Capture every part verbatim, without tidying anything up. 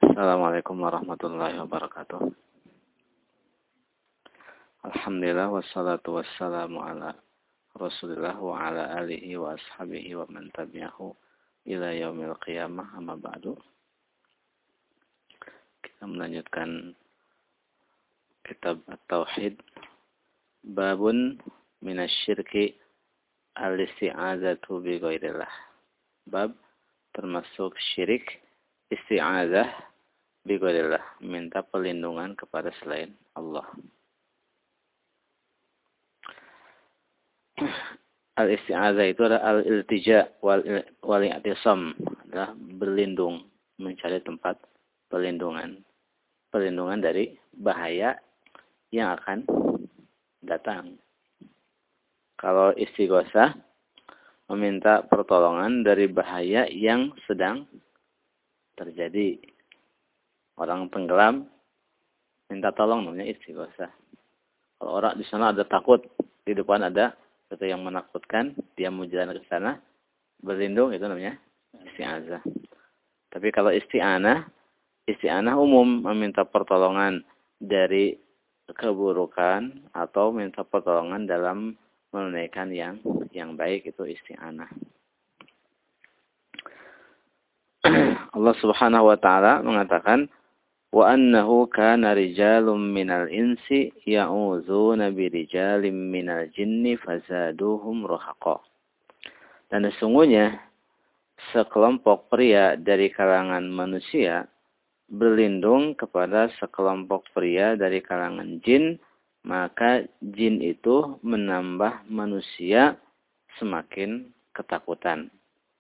Assalamualaikum warahmatullahi wabarakatuh. Alhamdulillah wassalatu wassalamu ala Rasulillah wa ala alihi wa ashabihi wa man tabi'ahu ila yaumil qiyamah, amma ba'du. Kita melanjutkan kitab At-Tauhid, babun minasyirki al-isti'azatu bi ghairillah. Bab termasuk syirik isti'azah bi ghairillah, minta perlindungan kepada selain Allah. Al-isti'azah itu adalah al-iltija wal i'tisam, adalah berlindung, mencari tempat perlindungan. Perlindungan dari bahaya yang akan datang. Kalau istighosah, meminta pertolongan dari bahaya yang sedang terjadi. Orang tenggelam, minta tolong, namanya istighosah. Kalau orang di sana ada takut, di depan ada sesuatu yang menakutkan, dia mau jalan ke sana, berlindung, itu namanya isti'azah. Tapi kalau isti'anah, isti'anah umum, meminta pertolongan dari keburukan atau minta pertolongan dalam menunaikan yang yang baik, itu isti'anah. Allah Subhanahu wa taala mengatakan, wa annahu kana rijalun minal insi ya'udzuna birijalin minal jinni fazaduhum rahaqa. Dan sesungguhnya sekelompok pria dari kalangan manusia berlindung kepada sekelompok pria dari kalangan jin, maka jin itu menambah manusia semakin ketakutan.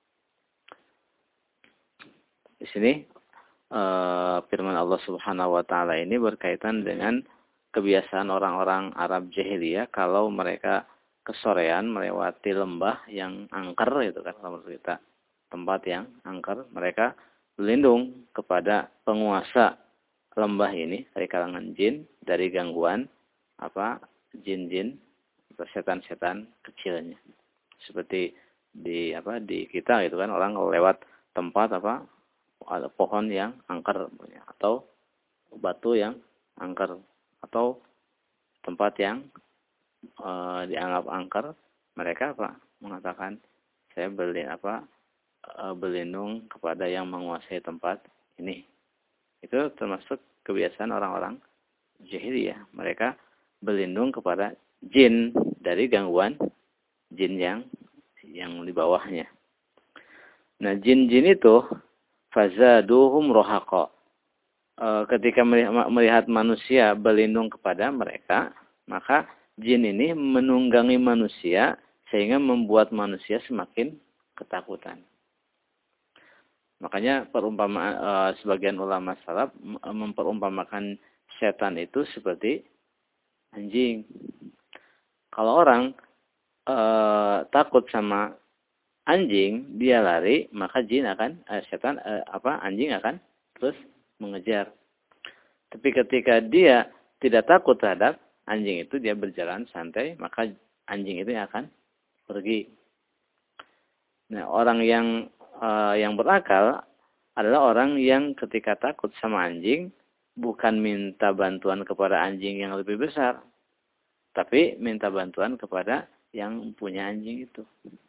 Di sini Uh, firman Allah Subhanahu wa taala ini berkaitan dengan kebiasaan orang-orang Arab jahiliyah kalau mereka kesorean melewati lembah yang angker, itu kan kalau menurut kita tempat yang angker, mereka berlindung kepada penguasa lembah ini dari kalangan jin, dari gangguan apa jin-jin atau setan-setan kecilnya. Seperti di apa di kita itu kan, orang lewat tempat apa ada pohon yang angker atau batu yang angker atau tempat yang e, dianggap angker, mereka apa mengatakan saya berlindung apa e, berlindung kepada yang menguasai tempat ini. Itu termasuk kebiasaan orang-orang jahiliyah. Mereka berlindung kepada jin dari gangguan jin yang yang di bawahnya. Nah, jin-jin itu fazaduhum rohaqa. E, ketika melihat manusia berlindung kepada mereka, maka jin ini menunggangi manusia sehingga membuat manusia semakin ketakutan. Makanya perumpamaan e, sebagian ulama salaf memperumpamakan setan itu seperti anjing. Kalau orang e, takut sama anjing, dia lari, maka jin akan, eh, setan, eh, apa, anjing akan terus mengejar. Tapi ketika dia tidak takut terhadap anjing itu, dia berjalan santai, maka anjing itu akan pergi. Nah, orang yang eh, yang berakal adalah orang yang ketika takut sama anjing, bukan minta bantuan kepada anjing yang lebih besar, tapi minta bantuan kepada yang punya anjing itu.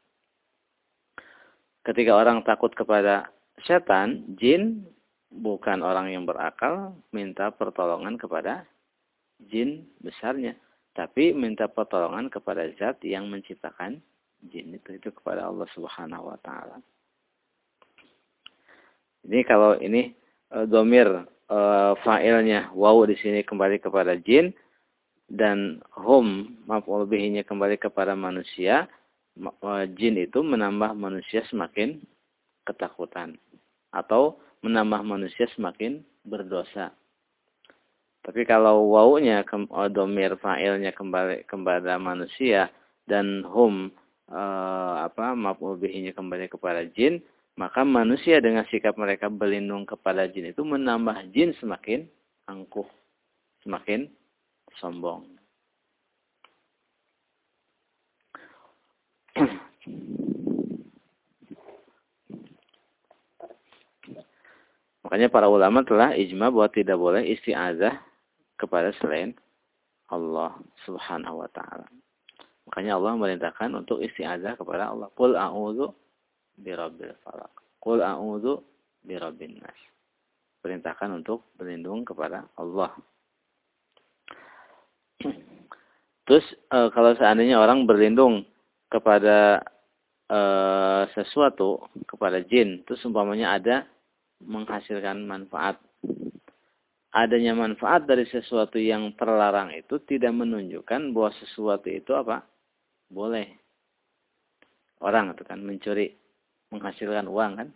Ketika orang takut kepada setan, jin, bukan orang yang berakal, minta pertolongan kepada jin besarnya. Tapi minta pertolongan kepada zat yang menciptakan jin itu, itu kepada Allah Subhanahu wa taala. Ini kalau ini e, domir e, fa'ilnya waw di sini kembali kepada jin, dan hum maf'ul bihi-nya kembali kepada manusia. Jin itu menambah manusia semakin ketakutan atau menambah manusia semakin berdosa. Tapi kalau wawunya domir fa'ilnya kembali kepada manusia dan hum e, apa maf'ul bihi-nya kembali kepada jin, maka manusia dengan sikap mereka berlindung kepada jin itu menambah jin semakin angkuh, semakin sombong. Makanya para ulama telah ijma bahwa tidak boleh isti'adzah kepada selain Allah Subhanahu wa taala. Makanya Allah memerintahkan untuk isti'adzah kepada Allah. Qul a'udzu birabbil falaq. Qul a'udzu birabbin nas. Perintahkan untuk berlindung kepada Allah. Terus e, kalau seandainya orang berlindung kepada e, sesuatu, kepada jin, terus umpamanya ada menghasilkan manfaat. Adanya manfaat dari sesuatu yang terlarang itu tidak menunjukkan bahwa sesuatu itu apa? Boleh. Orang itu kan mencuri, menghasilkan uang kan?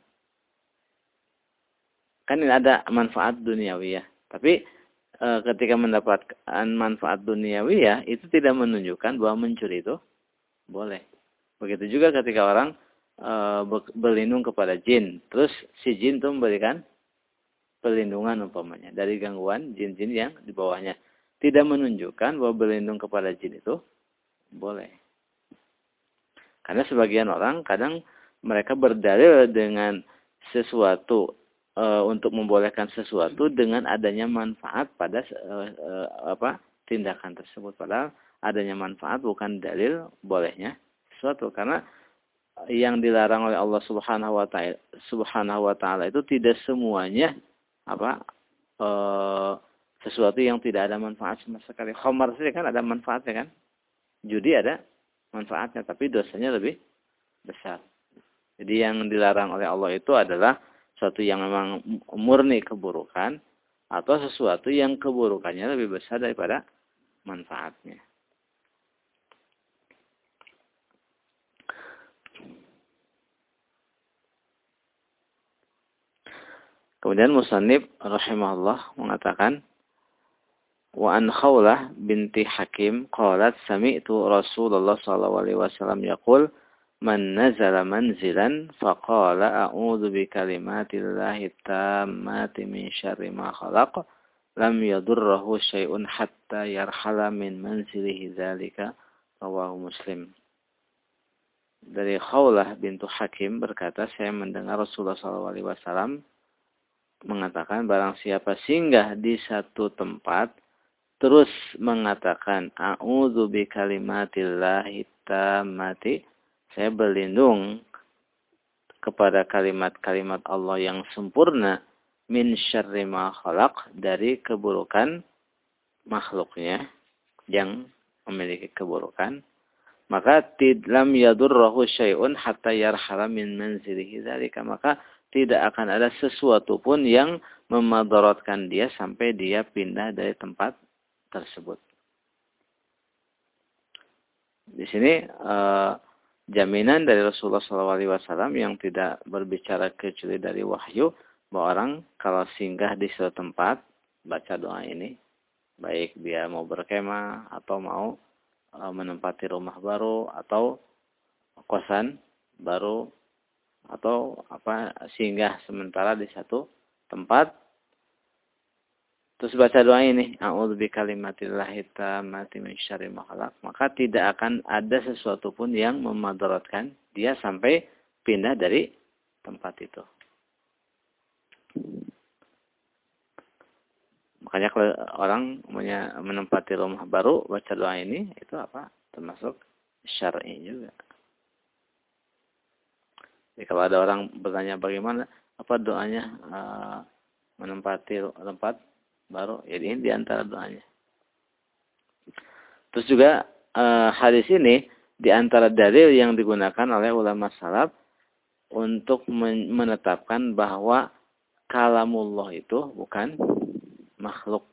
Kan ini ada manfaat duniawiyah. Tapi e, ketika mendapatkan manfaat duniawiyah itu tidak menunjukkan bahwa mencuri itu boleh. Begitu juga ketika orang e, berlindung kepada jin, terus si jin itu memberikan perlindungan umpamanya dari gangguan jin-jin yang di bawahnya. Tidak menunjukkan bahwa berlindung kepada jin itu boleh. Karena sebagian orang kadang mereka berdalil dengan sesuatu e, untuk membolehkan sesuatu dengan adanya manfaat pada e, e, apa tindakan tersebut. Padahal adanya manfaat bukan dalil bolehnya sesuatu. Karena yang dilarang oleh Allah Subhanahu wa taala Subhanahu wa taala itu tidak semuanya apa e, sesuatu yang tidak ada manfaat sama sekali. Khamar saja kan ada manfaatnya kan. Judi ada manfaatnya tapi dosanya lebih besar. Jadi yang dilarang oleh Allah itu adalah sesuatu yang memang murni keburukan atau sesuatu yang keburukannya lebih besar daripada manfaatnya. Kemudian musannif rahimahullah mengatakan wa an Khawlah binti Hakim qalat sami'tu Rasulullah sallallahu alaihi wasallam yaqul man nazala manzilan faqala a'udzu bi kalimatillahi tammati min syarri ma khalaq lam yadurruhu syai'un hatta yarhala min manzilihi dzalika rawahu Muslim. Dari Khawlah bintu Hakim berkata saya mendengar Rasulullah sallallahu alaihi wasallam mengatakan barang siapa singgah di satu tempat terus mengatakan a'udzu bi kalimatillahi tammati, saya berlindung kepada kalimat-kalimat Allah yang sempurna min syarri ma khalaq, dari keburukan makhluknya yang memiliki keburukan, maka lam yadurruhu syai'un hatta yarhala min manzilihi dzalika, maka tidak akan ada sesuatu pun yang memadaratkan dia sampai dia pindah dari tempat tersebut. Di sini eh, jaminan dari Rasulullah shallallahu alaihi wasallam yang tidak berbicara kecuali dari wahyu, bahwa orang kalau singgah di suatu tempat baca doa ini, baik dia mau berkemah atau mau eh, menempati rumah baru atau kosan baru atau apa singgah sementara di satu tempat, terus baca doa ini a'udzu bikalimatillahi tammati min syarri ma khalaq, maka tidak akan ada sesuatu pun yang memadaratkan dia sampai pindah dari tempat itu. Makanya kalau orang menempati rumah baru baca doa ini itu apa termasuk syar'i juga. Jadi kalau ada orang bertanya bagaimana apa doanya uh, menempati tempat baru, jadi ini diantara doanya. Terus juga uh, hadis ini diantara dalil yang digunakan oleh ulama salaf untuk men menetapkan bahwa kalamullah itu bukan makhluk.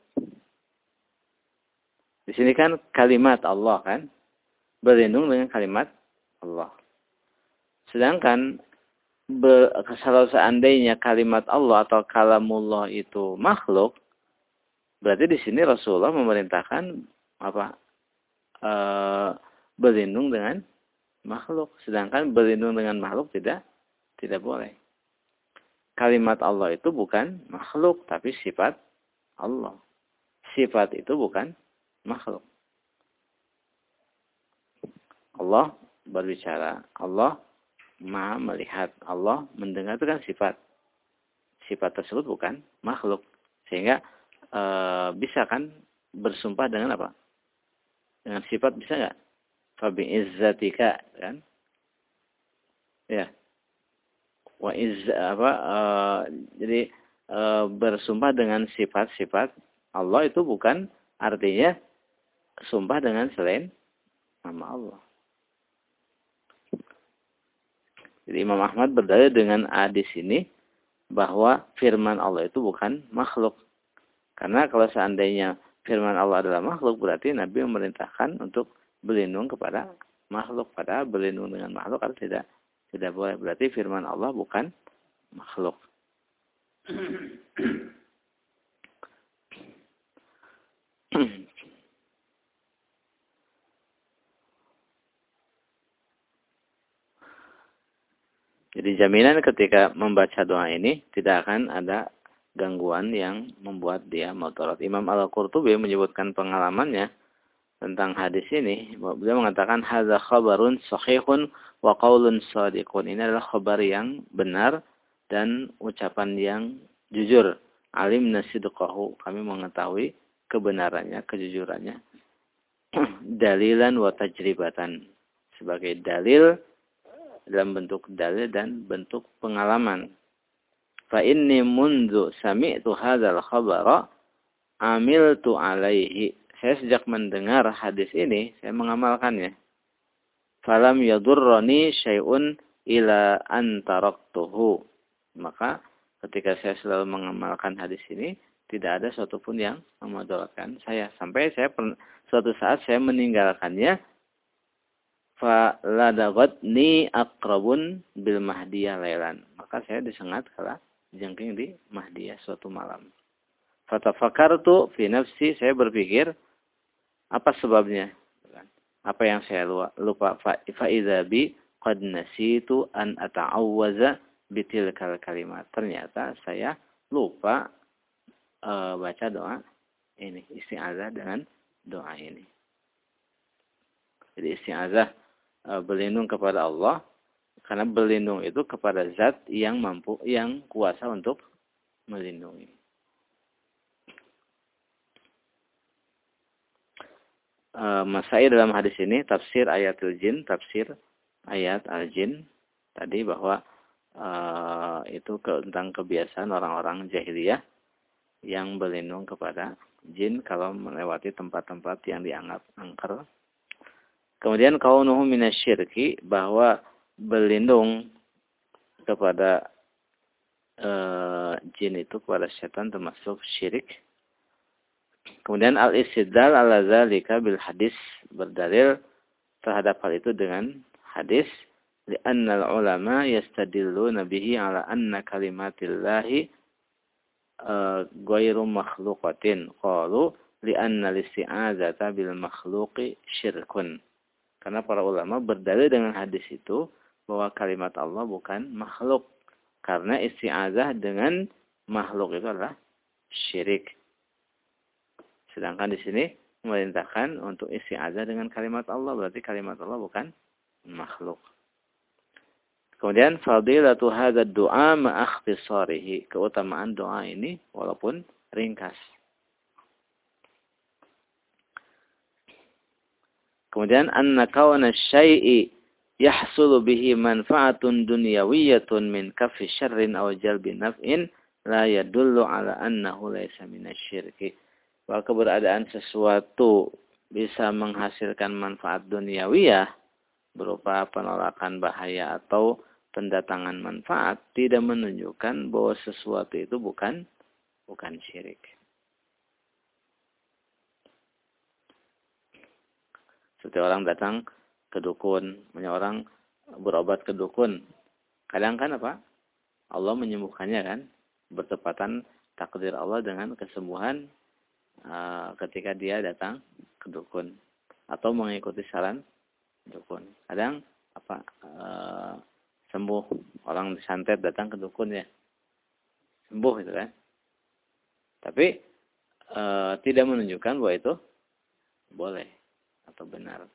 Di sini kan kalimat Allah kan berlindung dengan kalimat Allah. Sedangkan kalau seandainya kalimat Allah atau kalamullah itu makhluk, berarti di sini Rasulullah memerintahkan apa? E, berlindung dengan makhluk. Sedangkan berlindung dengan makhluk tidak tidak boleh. Kalimat Allah itu bukan makhluk, tapi sifat Allah. Sifat itu bukan makhluk. Allah berbicara, Allah Maha melihat, Allah mendengar, itu kan sifat. sifat tersebut bukan makhluk. Sehingga e, bisa kan bersumpah dengan apa? Dengan sifat bisa nggak? Fabi izzatika kan? Ya. Wa iz apa? E, jadi e, bersumpah dengan sifat-sifat Allah itu bukan artinya sumpah dengan selain nama Allah. Jadi Imam Ahmad berdalil dengan hadis ini bahwa firman Allah itu bukan makhluk. Karena kalau seandainya firman Allah adalah makhluk, berarti Nabi memerintahkan untuk berlindung kepada makhluk. Padahal berlindung dengan makhluk harus tidak tidak boleh. Berarti firman Allah bukan makhluk. Jadi jaminan ketika membaca doa ini tidak akan ada gangguan yang membuat dia mudarat. Imam Al-Qurtubi menyebutkan pengalamannya tentang hadis ini. Beliau mengatakan hadza khabarun sahihun wa qaulun shadiqun. Ini adalah khabar yang benar dan ucapan yang jujur. Alimna sidqahu. Kami mengetahui kebenarannya, kejujurannya. Dalilan wa tajribatan. Sebagai dalil dalam bentuk dalil dan bentuk pengalaman. Fa inni mundu sami'tu hadzal khabara amiltu alaihi. Saya sejak mendengar hadis ini, saya mengamalkannya. Falam yadurrani syai'un ila an taraktuhu. Maka ketika saya selalu mengamalkan hadis ini, tidak ada satupun yang memudaratkan saya. Sampai saya suatu saat saya meninggalkannya. Fa ladagatni aqrabun bil mahdiyah lailan. Maka saya disengat kala jengking di Mahdiyah suatu malam. Fatafakartu fi nafsi, saya berpikir apa sebabnya? Apa yang saya lupa? Fa idza bi qad nasitu an ata'awwaza bitilkal kalimat. Ternyata saya lupa uh, baca doa ini, isti'adzah dengan doa ini. Jadi isti'adzah uh, berlindung kepada Allah, karena berlindung itu kepada zat yang mampu, yang kuasa untuk melindungi. Uh, Masai dalam hadis ini, tafsir ayatul jin, tafsir ayat al-jin, tadi bahwa uh, itu ke, tentang kebiasaan orang-orang jahiliyah yang berlindung kepada jin kalau melewati tempat-tempat yang dianggap angker. Kemudian kaunuhu minasyirki, bahwa berlindung kepada uh, jin itu, kepada setan termasuk syirik. Kemudian al-istidlal ala zalika bil hadis, berdalil terhadap hal itu dengan hadis, li'anna al-ulama yastadilluna bihi ala anna kalimatillahi ghairu makhluqatin. Qalu li'anna al-isti'adzata bil makhluqi syirkun. Karena para ulama berdalil dengan hadis itu bahwa kalimat Allah bukan makhluk. Karena isti'adzah dengan makhluk itu adalah syirik. Sedangkan di sini memerintahkan untuk isti'adzah dengan kalimat Allah, berarti kalimat Allah bukan makhluk. Kemudian fadilatu hadzal du'a ma ikhtisarihi, keutamaan doa ini walaupun ringkas. Kemudian anna kauna syai'i yahsulu bihi manfa'atun dunyawiyyatun min kaffi syarrin aw jalbi naf'in la yadullu ala annahu laysa minasyirki. Bahwa keberadaan sesuatu bisa menghasilkan manfaat duniawiyah berupa penolakan bahaya atau pendatangan manfaat tidak menunjukkan bahwa sesuatu itu bukan bukan syirik. Seperti orang datang ke dukun, orang berobat ke dukun. Kadang kan apa? Allah menyembuhkannya kan, bertepatan takdir Allah dengan kesembuhan Uh, ketika dia datang ke dukun atau mengikuti saran dukun. Kadang apa uh, sembuh, orang disantet datang ke dukun ya sembuh itu kan. Tapi uh, tidak menunjukkan bahwa itu boleh atau benar.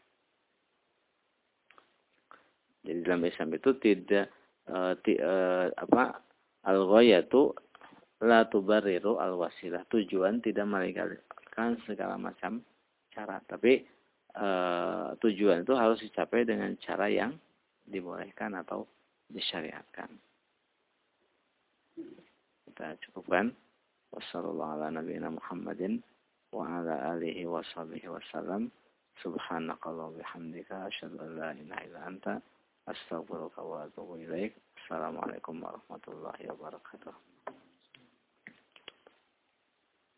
Jadi dalam Islam itu tidak uh, ti, uh, apa al-ghayatu La tubarriru al-wasilah. Tujuan tidak melegalkan segala macam cara. Tapi e, tujuan itu harus dicapai dengan cara yang dibolehkan atau disyariatkan. Kita cukupkan. Wassalamualaikum warahmatullahi Muhammadin wa ala alihi wa sahbihi wasallam. Subhanakallah bihamdika asyhadu an la ilaha illa anta astaghfiruka wa atubu ilaik. Assalamualaikum warahmatullahi wabarakatuh.